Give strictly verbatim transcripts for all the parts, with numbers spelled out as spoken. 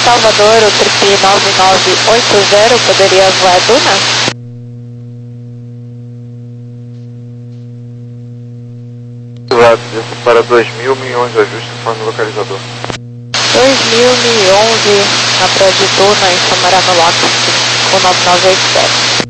Salvador, o trip nove nove oito zero, poderia voar Duna? Desça para dois mil, mil e onze, ajuste conforme o localizador. dois mil, mil e onze, na praia de Duna, em Samarano Lopes, com nove nove oito zero.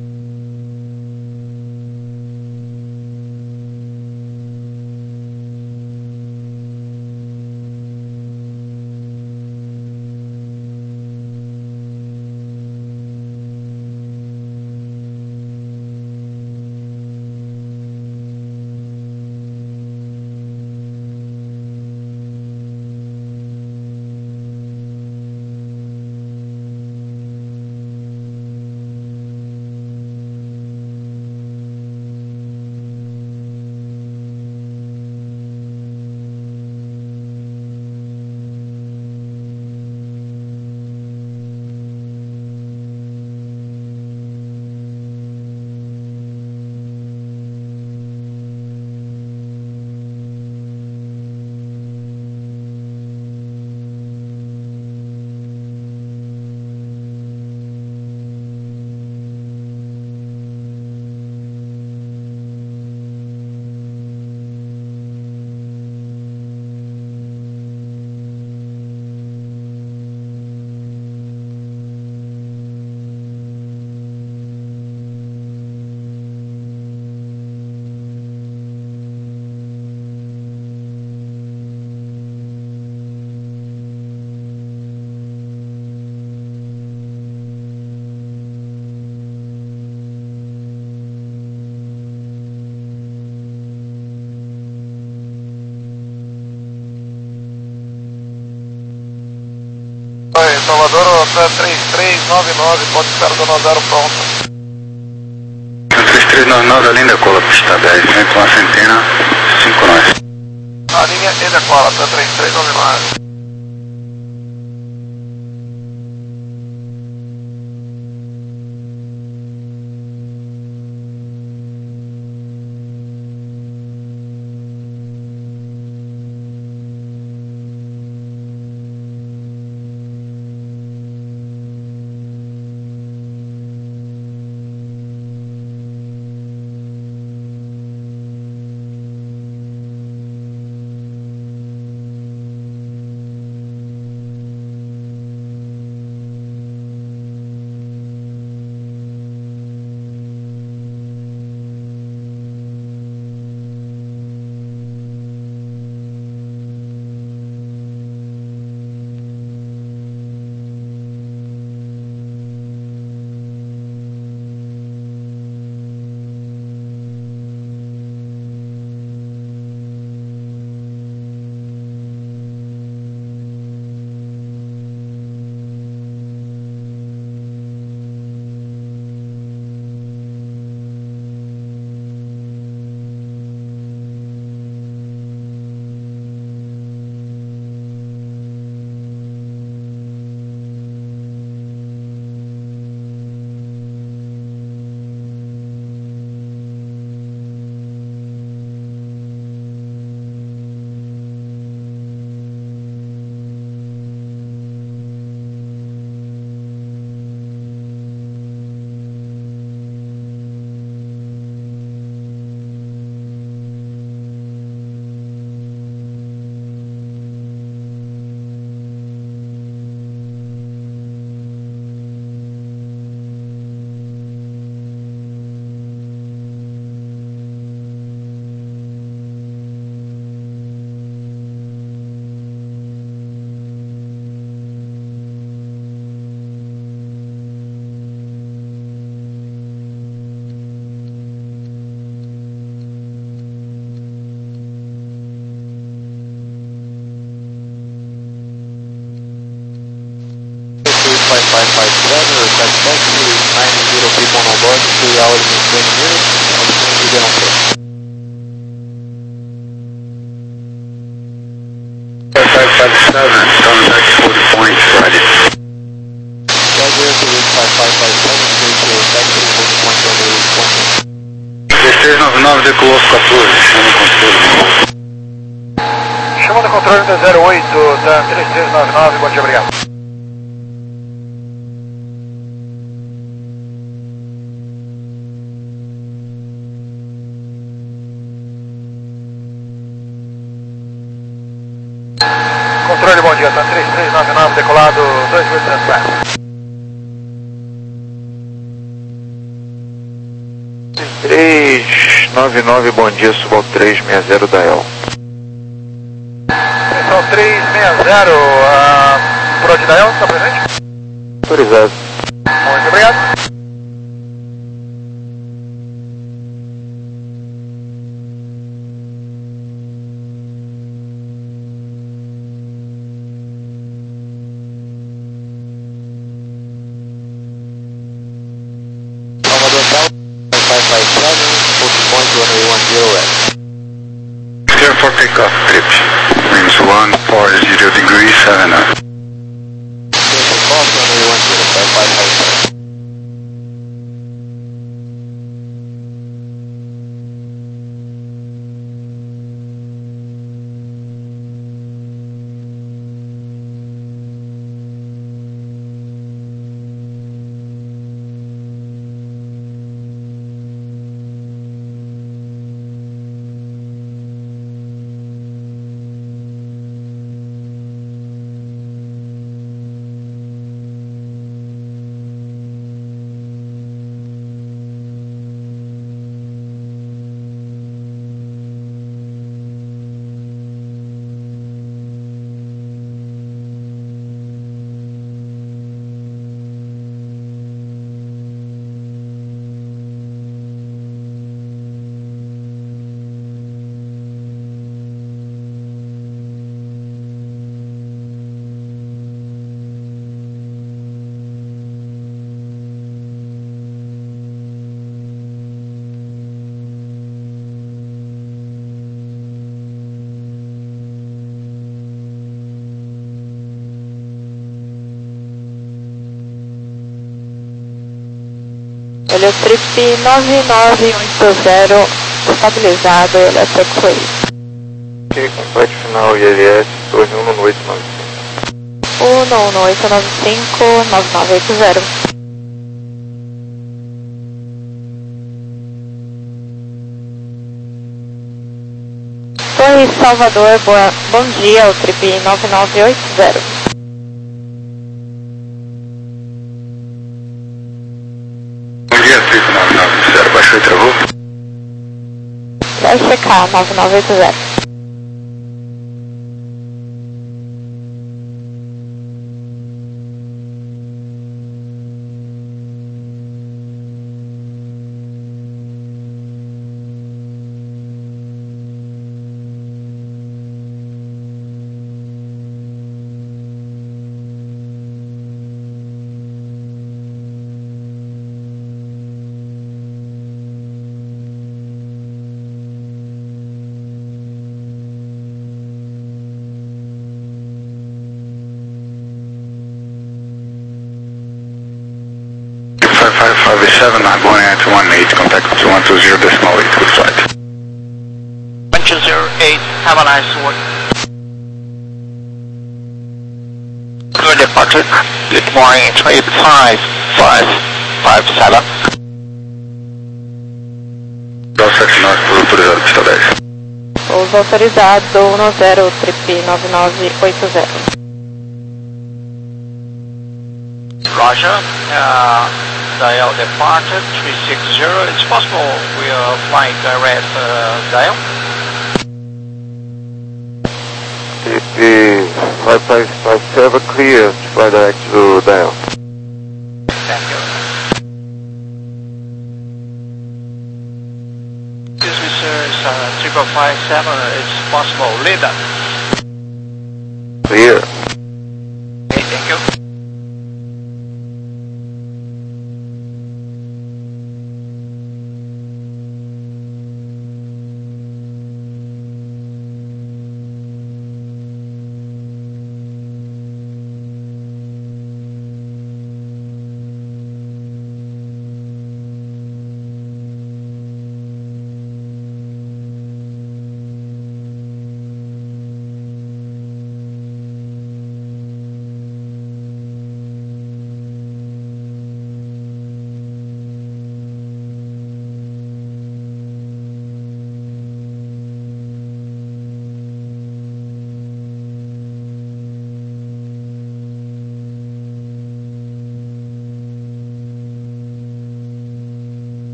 Oi, Salvador, três três nove nove, pode estar do Nodaro pronto. três três nove nove, a linha decola, pista dez, vem com a centena, cinco nove. A linha E decola, para três três nove nove. five five five seven, request taxi, nine zero people on board, three hours and twenty minutes, everything will be on board. five five five seven, coming back to forty points, Friday. Roger, to reach five five five seven, take your taxi, forty points on the response. três três nove nove, decolou quatorze, chama o controle. Chamando o controle da zero oito, da três três nove nove, bom dia, obrigado. Delta três três nove nove, decolado dois mil e oitocentos metros. três nove nove, bom dia, suba ao três seis zero da El. Atenção, três seis zero, uh, por onde da El, está presente? Autorizado. Muito obrigado. Clear for takeoff, trip. Winds one four zero degrees, seven nine. Clear takeoff, runway one zero, five five five seven. Héliotrip nove nove oito zero, estabilizado, Electric Wave. Ok, complete final I L S, torre um um oito nove cinco. um um oito nove cinco, nove nove oito zero. Torre Salvador, boa, bom dia, o trip nove nove oito zero. Bom dia, trip nove nove oito zero, baixou e travou? Vai checar, nove nove oito zero. five five five seven, I'm going at one eight, contact one two zero decimal eight, good flight. one two zero eight, have a nice one. Good departure. Good morning, trade five five five seven. Dá sete nove, por autorizado, pista dez. Pouso autorizado, um zero, trip nove nove oito zero. Roger, uh, dial departed three six zero. It's possible we are flying direct uh, dial. Trip five five five seven, clear to fly direct to dial. Thank you. Excuse me, sir, it's uh, triple five seven. It's possible lead up. Clear. Okay, thank you.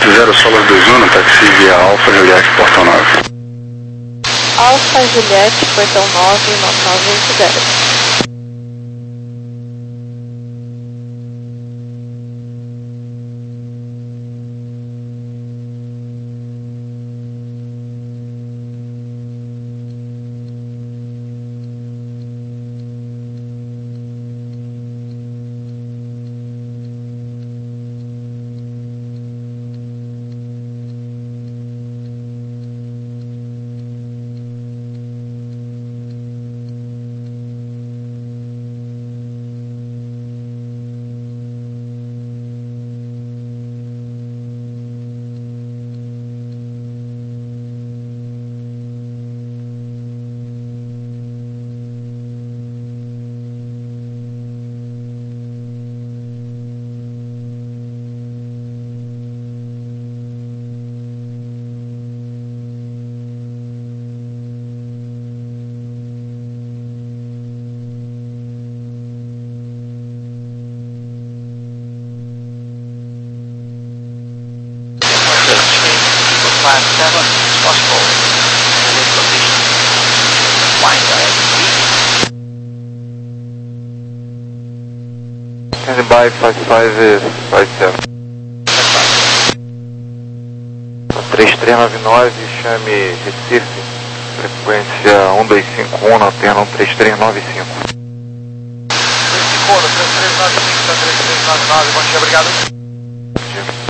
zero Solar dois um, táxi via Alfa Juliette, portão nove. Alfa Juliette, portão nove, nove nove oito zero. five seven, it's possible in this condition. Flying direct. Stand by five five five seven. três três nove nove, chame Recife, frequência um dois cinco um, na alterna um três três nove cinco. três três nove cinco, três três nove nove, bom dia, obrigado. Bom dia.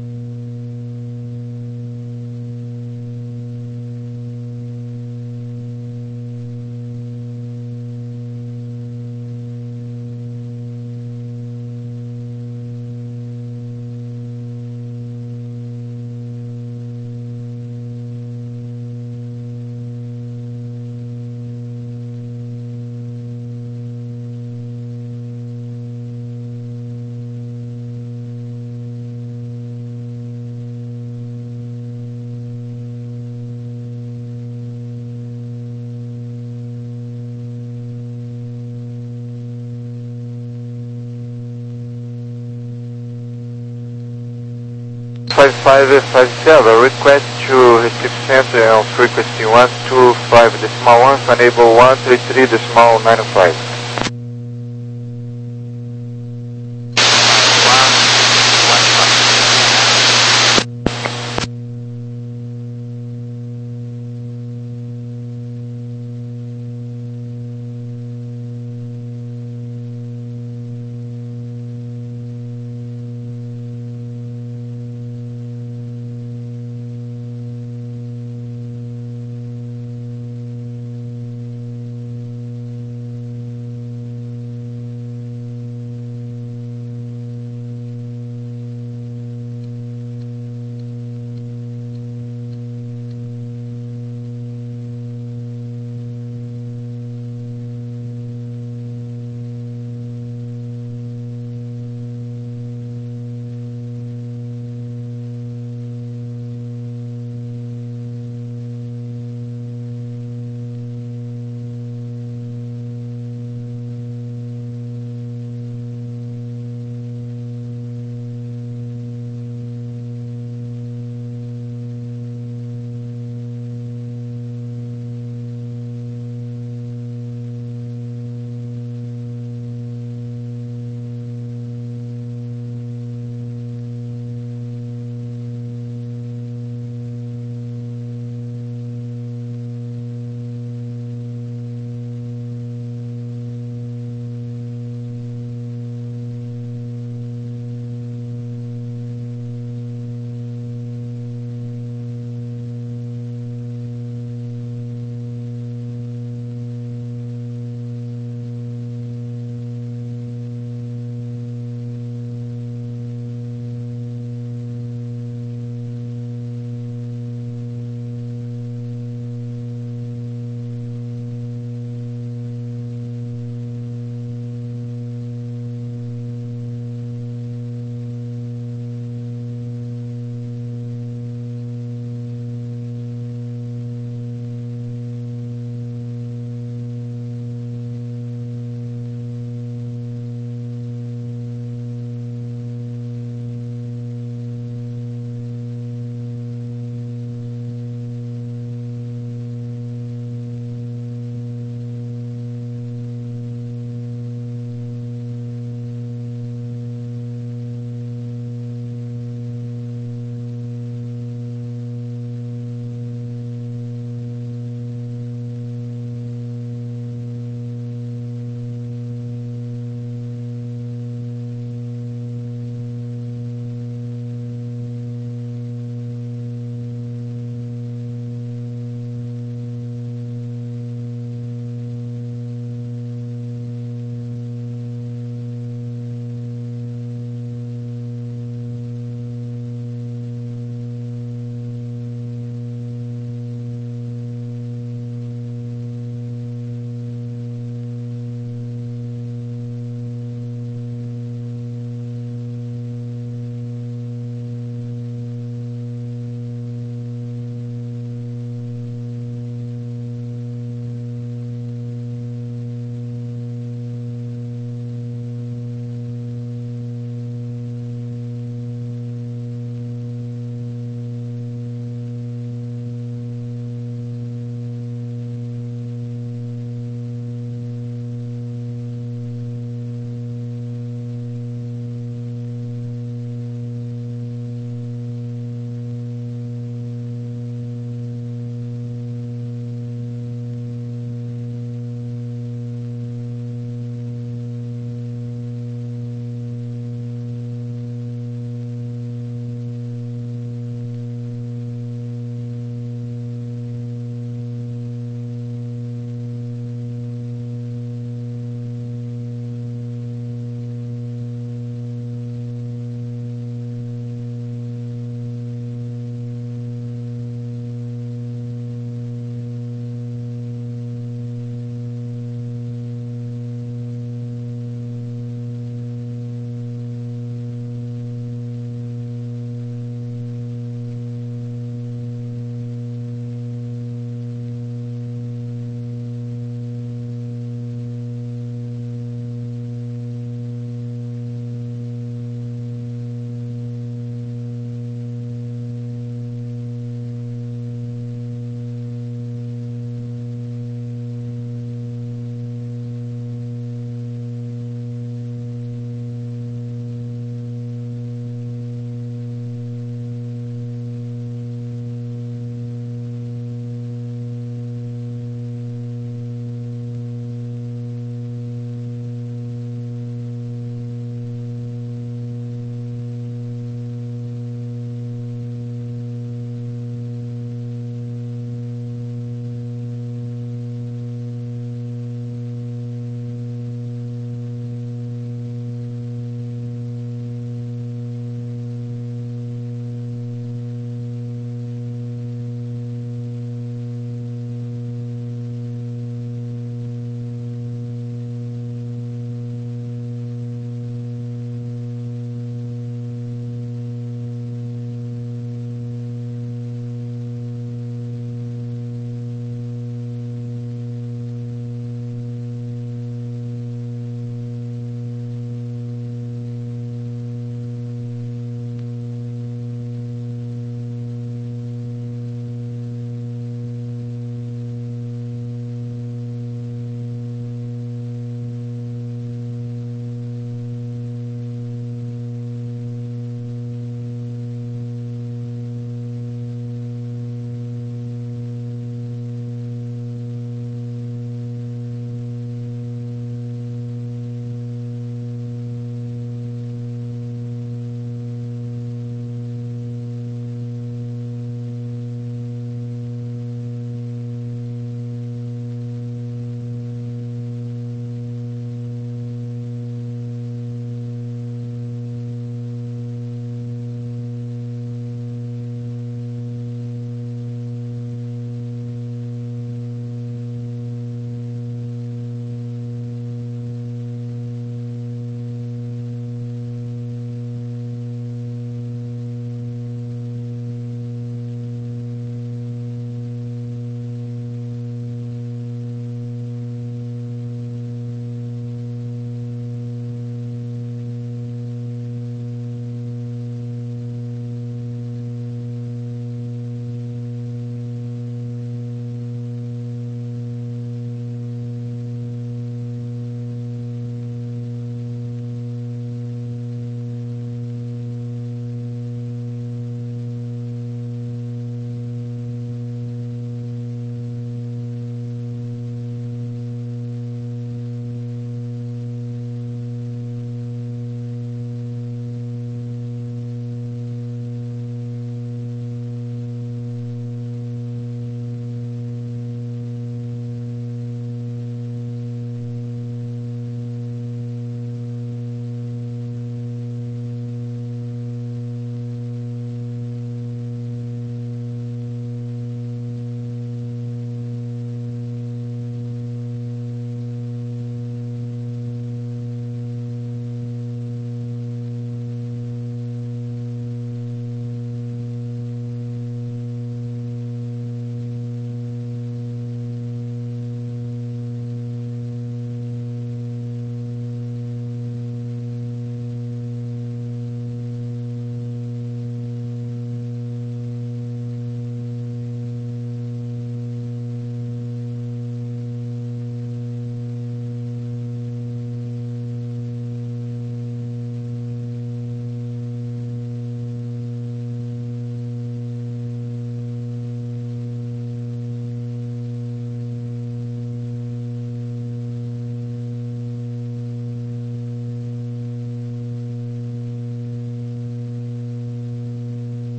five five five seven, request to Recife Center on frequency one two five decimal one, enable one three three decimal nine five.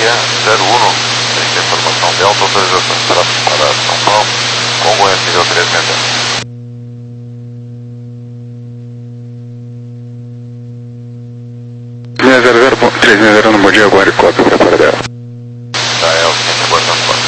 Bahia zero um, esta informação de alta autorização de tráfego para São Paulo, Congonhas nível três sessenta e zero. três zero zero, três zero zero no bom dia, agora e cópia para fora dela. Tá, é o seguinte, aguardando fora.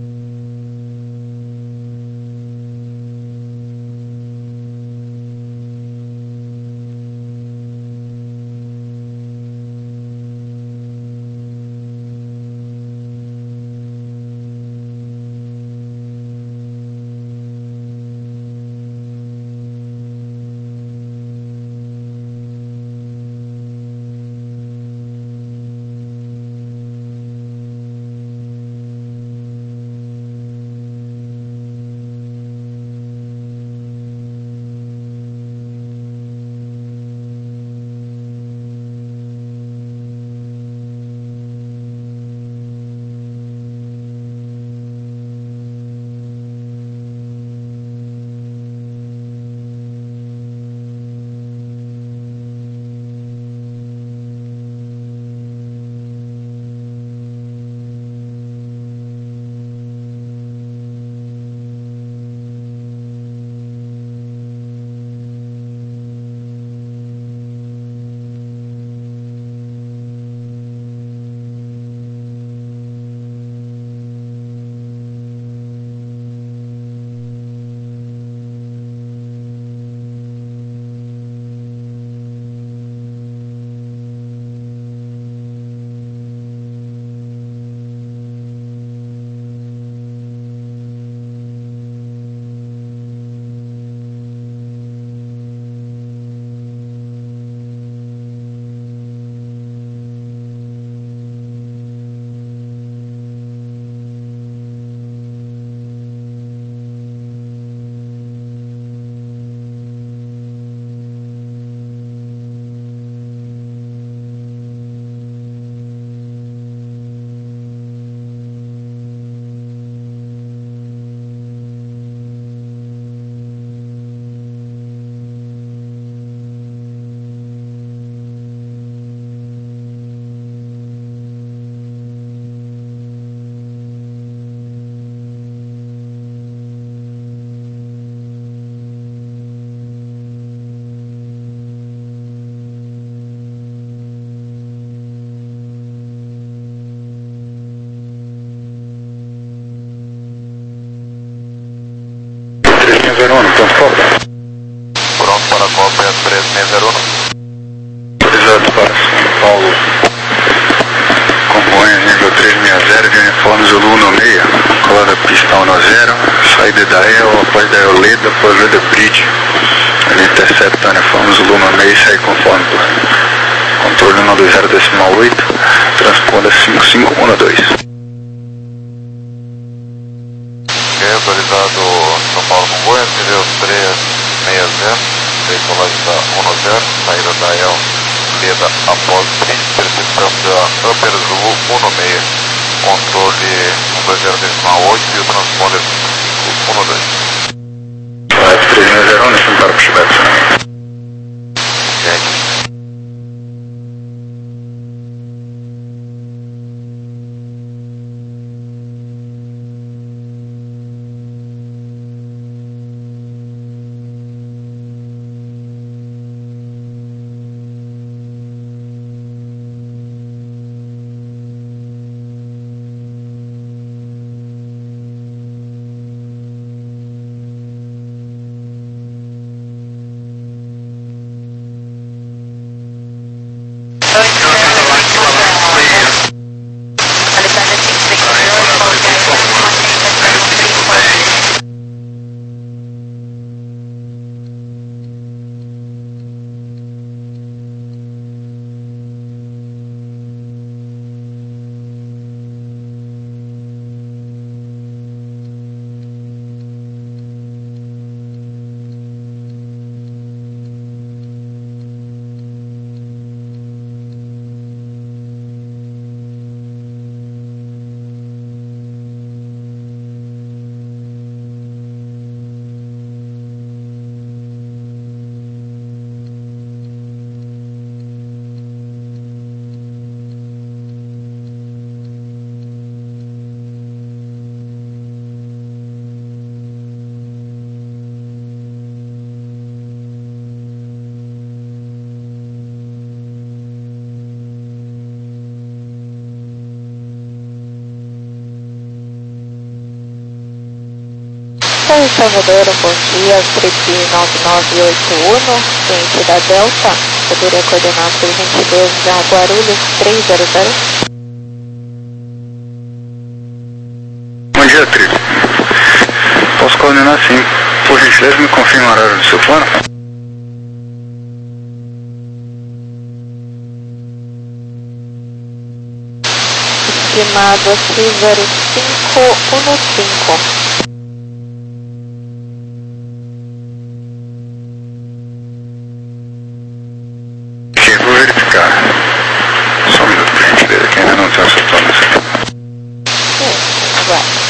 zero um, pronto, cópia. Pronto para a cópia três seis zero um. Autorizado para São Paulo, Congonhas nível três seis zero, de uniforme Zulu um seis, colada pista um zero, saída da E O, após da Eoleda, após Leda Bridge, ele intercepta uniforme Zulu um seis, segue conforme controle um dois zero decimal oito, transponda cinco cinco um dois. Autorizado São Paulo Congonhas, nível três seis zero, decolagem da um zero, saída da E L, Leda após Bridge, percepção da Upper Zulu um seis, controle um dois zero decimal oito e o transponder cinco um dois. três seis zero um, nesse para o Chibete também. Oi, Salvador, um bom dia, trip nove nove oito um, cliente da Delta, poderia coordenar por gentileza Guarulhos três zero zero? Bom dia, Trip. Posso coordenar sim. Por gentileza, me confirma o horário do seu plano? Estimado seis zero cinco um cinco. Ok, vou verificar. Só um minuto, por gentileza, que ainda não tem essa plano. Sim, agora.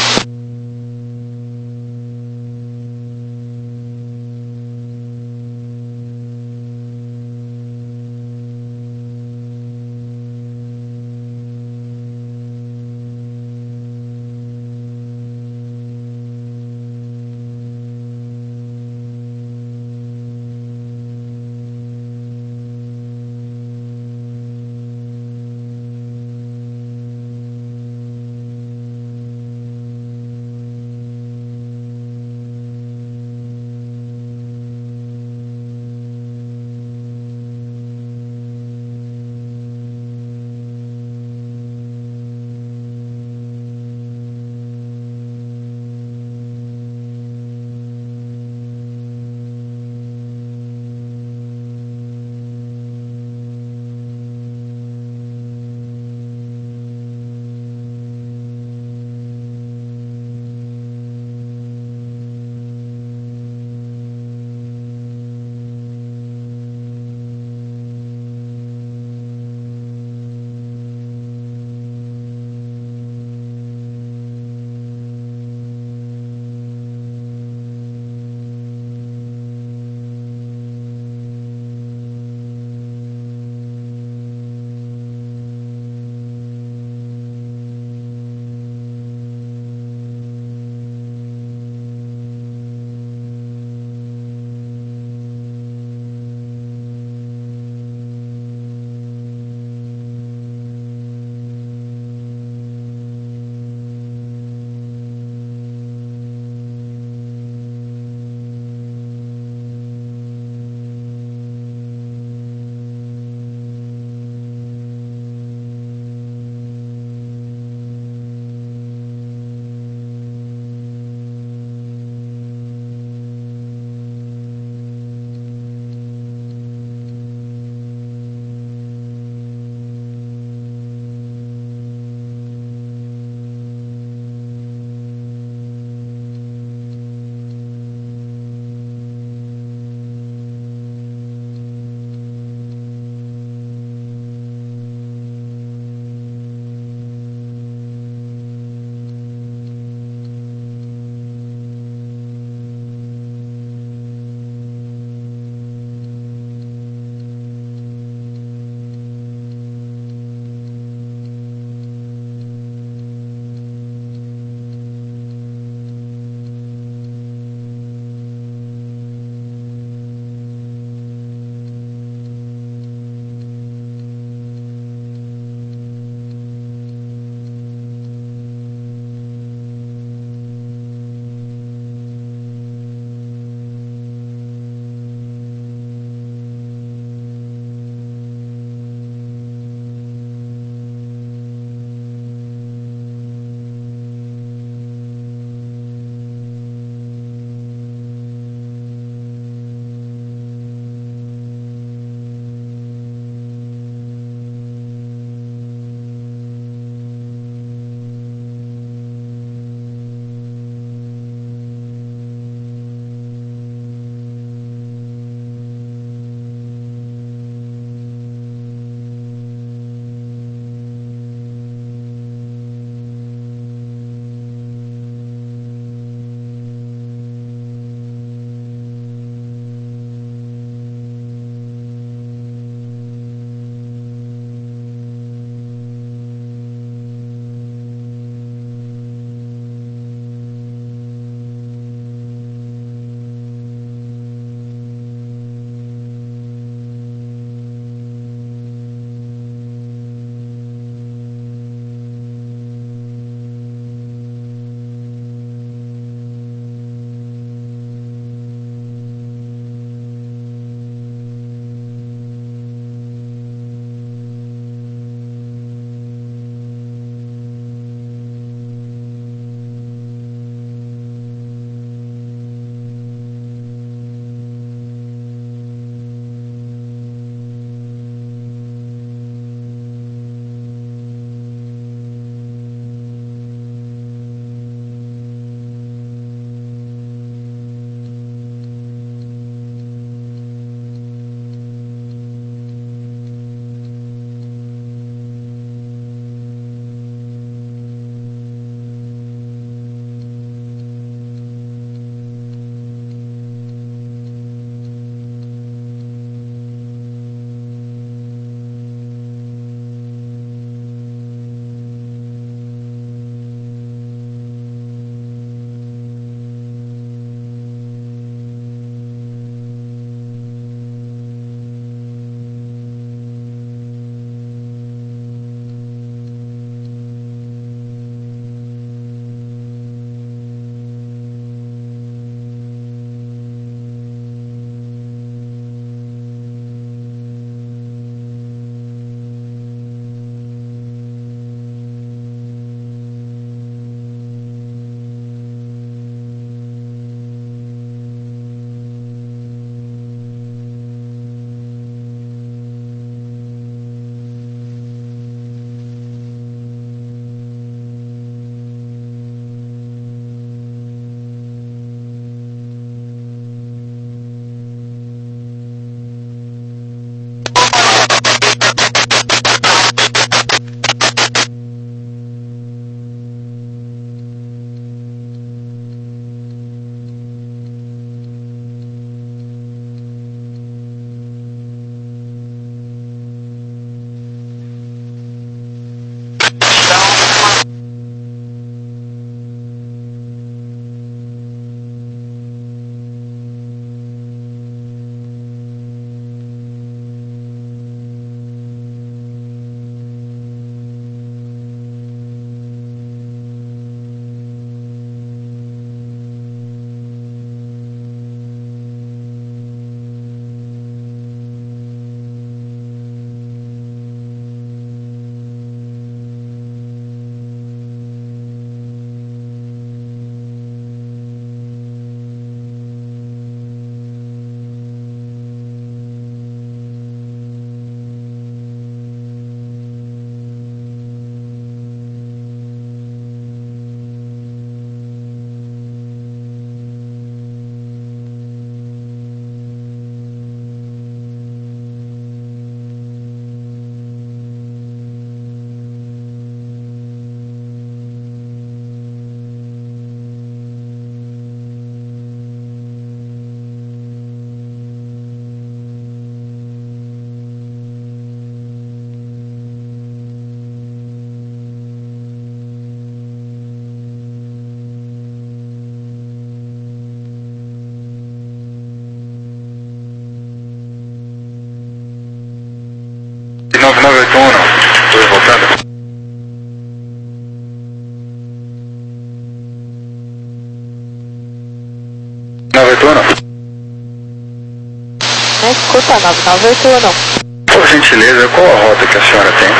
escuta, nove nove oito um. Por gentileza, qual a rota que a senhora tem?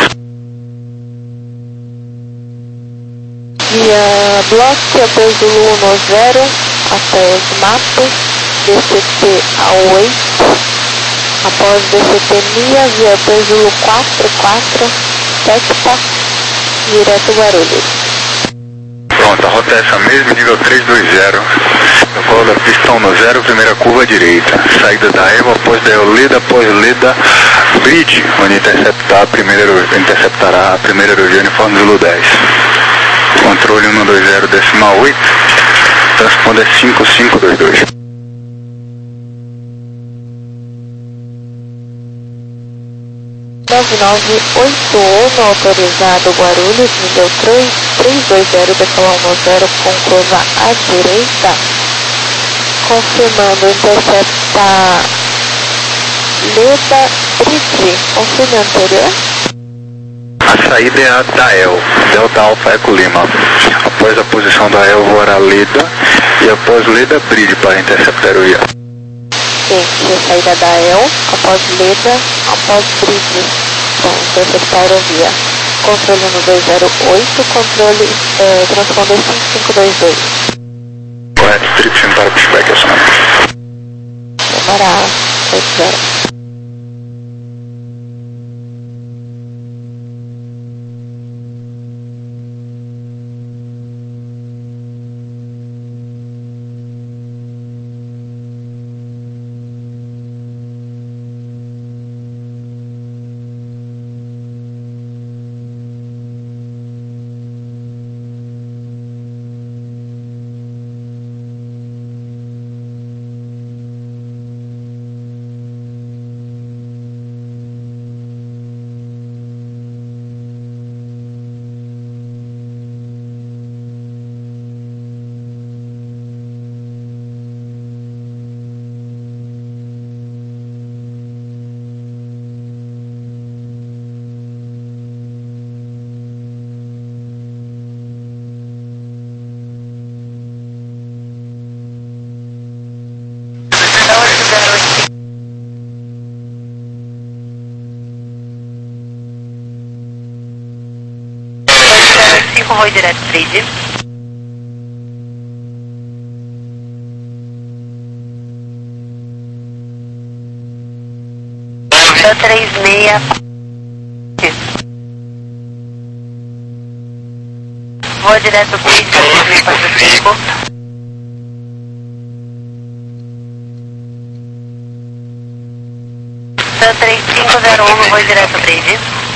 Via Block, Hotel Zulu um zero, até os mapas, D C T a oito, após D C T M I A, via Hotel Zulu quatro quatro, sete, direto Guarulhos. Pronto, a rota é essa mesmo, nível três dois zero. Decola da pista um no zero, primeira curva direita. Saída da Evo, após da Eoleda, após Leda, Bridge, onde interceptar a primeira, interceptará a primeira aerovia uniforme Zulu dez. Controle um dois zero decimal oito, transponder cinco cinco dois dois. nove nove oito um, autorizado Guarulhos, nível três dois zero, decolar um zero com curva à direita, confirmando interceptar Leda Bridge, confirme anterior. A saída é a da E L, Delta Alpha Eco Lima. Após a posição da E L, voará Leda e após Leda Bridge para interceptar a aerovia. Gente, a saída da E L, após Leda, após Bridge, para interceptar a aerovia. Controle um dois zero oito, controle é, transponder cinco cinco dois dois. Correto, triplo para o pushback acionamento. Demorar, oito zero. cinco, voo direto três. três seis. Voo direto três, três cinco. três cinco zero um, voo direto três.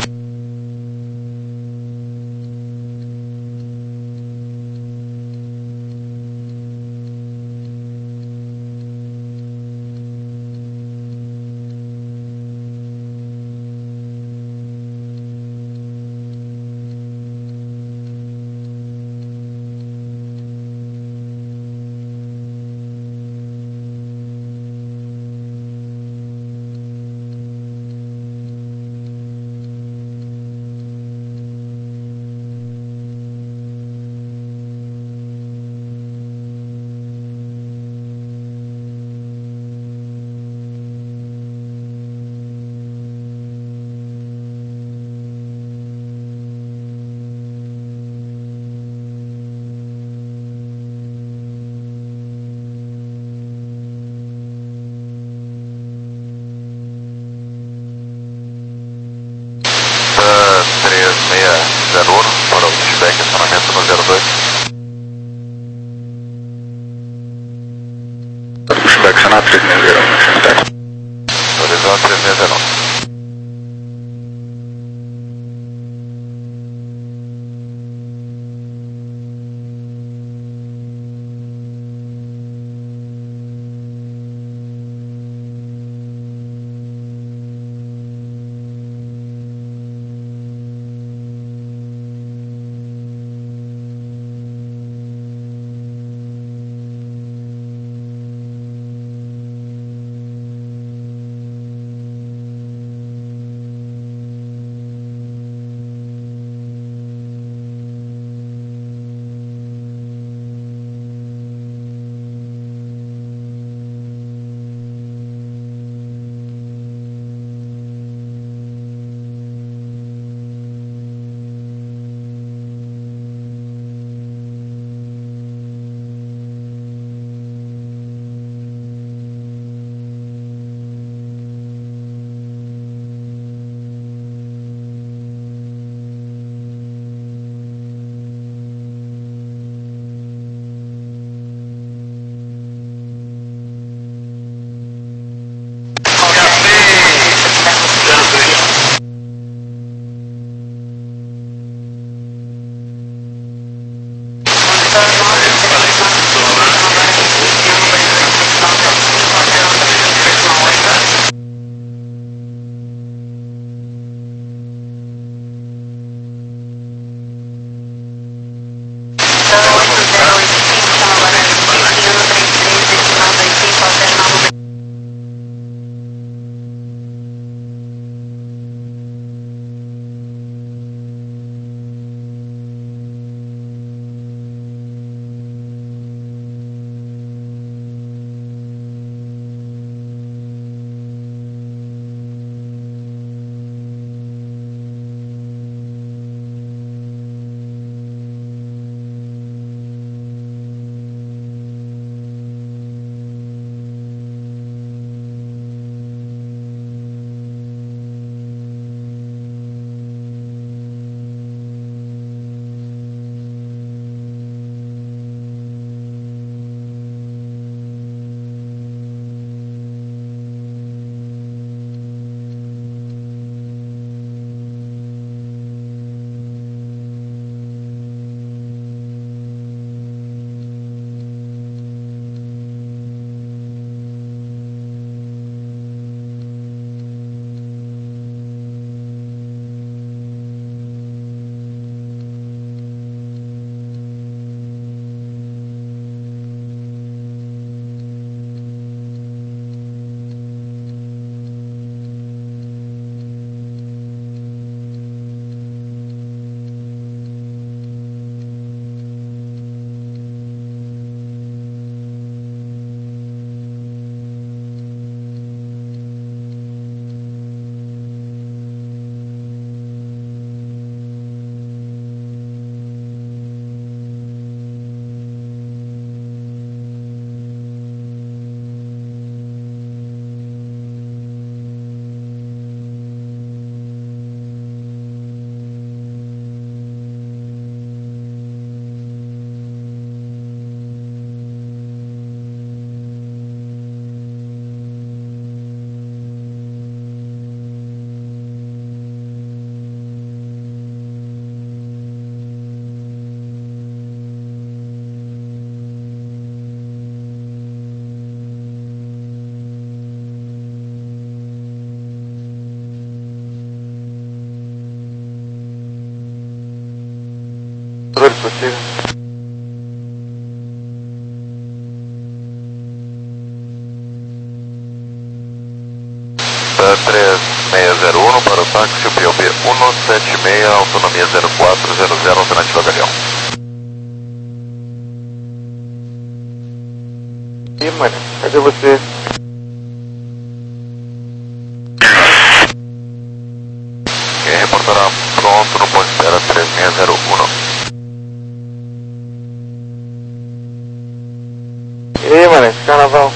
para o pushback, acionamento no zero dois. Pushback, acionar três seis zero um. Horizonte três seis zero um. Controle possível. três seis zero um para o táxi, o P O B um sete seis, autonomia zero quatro zero zero, alternativa Galeão. Ih, mano, cadê você? Quem reportará pronto no ponto de espera três seis zero um. E aí, mano, esse carnaval?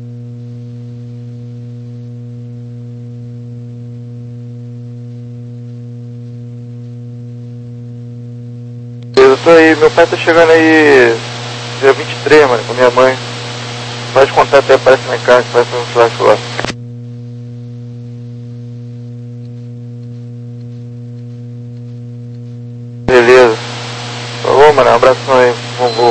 Eu tô aí, meu pai tá chegando aí dia vinte e três, mano, com minha mãe. Faz contato aí, aparece na casa, aparece no churrasco lá. Beleza. Falou, mano, um abração aí, bom voo.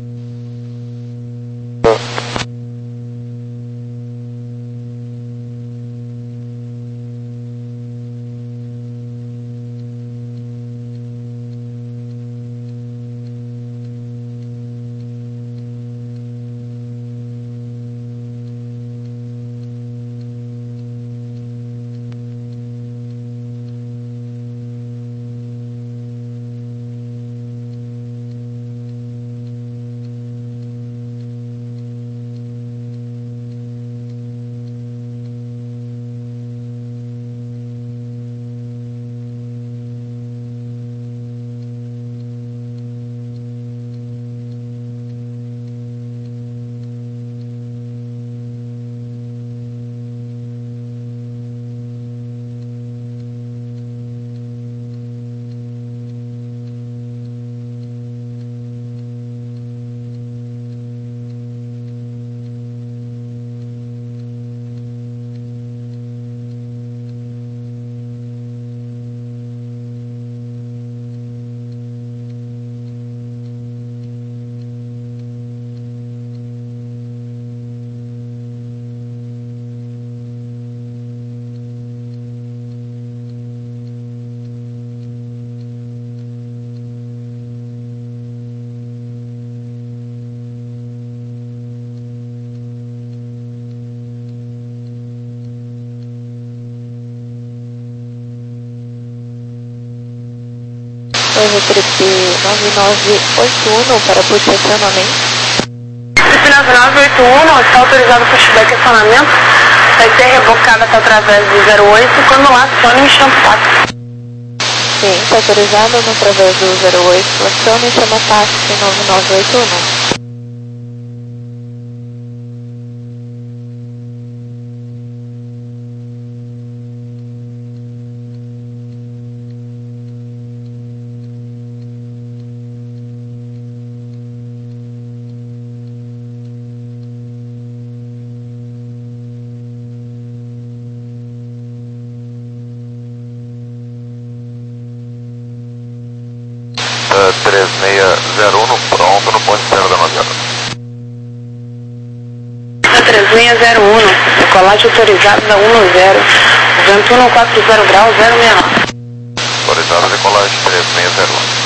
Coisa Trip nove nove oito um para posicionamento. Trip nove nove oito um, está autorizado o pushback acionamento. Vai ser rebocada até através do zero oito. Quando lá, acione e chama o táxi. Sim, está autorizado no através do zero oito. Acione e chama o táxi nove nove oito um. três seis zero um, pronto no ponto de espera da Nova. três seis zero um, decolagem autorizada da um zero, vento um quatro zero grau zero seis nove. Autorizada a decolagem três seis zero um.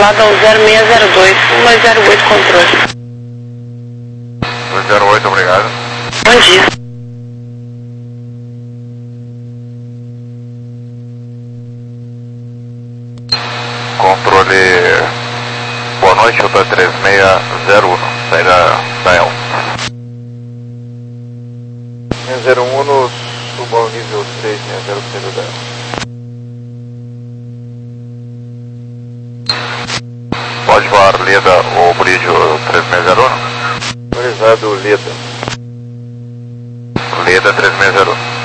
lado ao zero seis zero dois, um dois zero oito controle. dois zero oito, obrigado. Bom dia. Controle, boa noite, eu tô três seis zero um, saída da El. seis zero um, suba ao nível três seis zero, saída da El. Pode voar Leda ou Bridge três seis zero um? Autorizado Leda. Leda três seis zero um.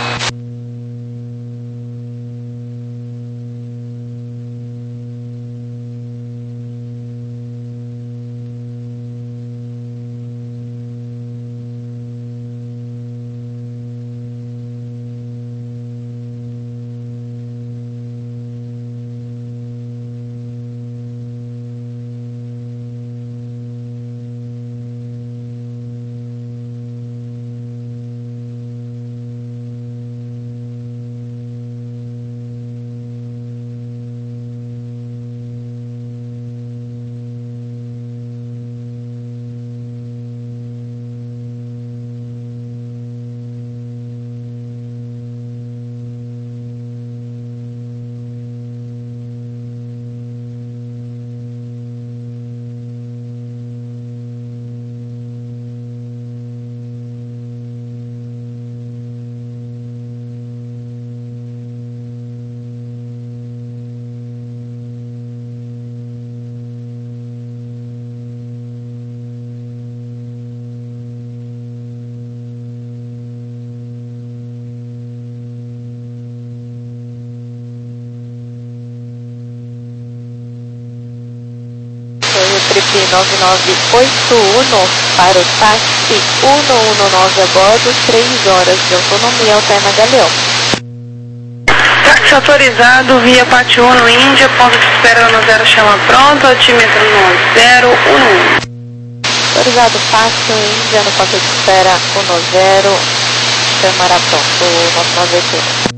Trip nove nove oito um para o táxi um um nove a bordo, três horas de autonomia, Alterna Galeão. Táxi autorizado, via Pátio um no Índia, ponto de espera no zero, chama pronto, altímetro no zero um um. Autorizado Pátio Índia no ponto de espera um zero, chamará pronto, nove nove oito um.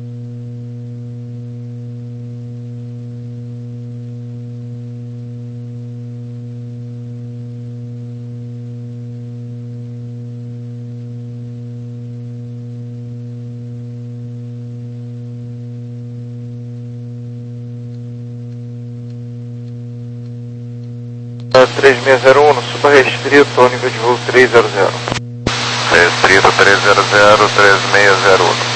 três seis zero um, suba restrito ao nível de voo três zero zero. Restrito três zero zero, três seis zero um.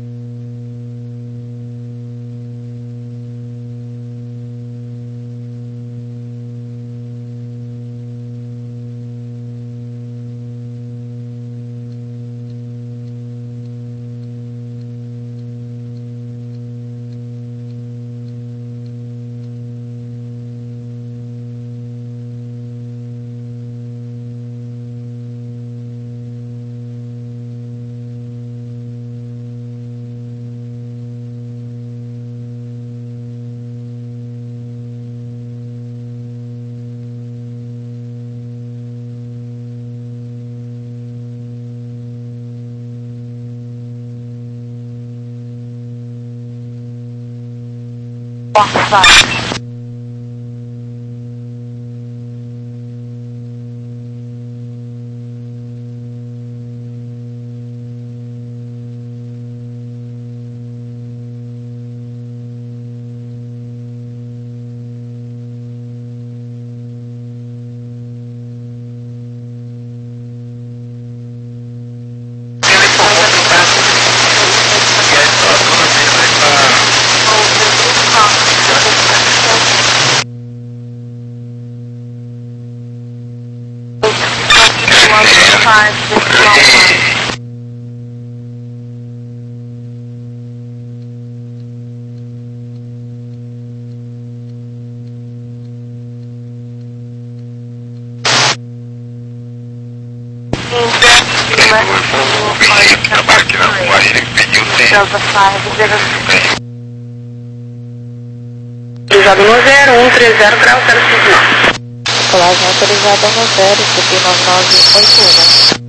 Autorizado no zero um três zero, grau zero cinco nove. Colagem autorizada no zero, T P nove nove oito um.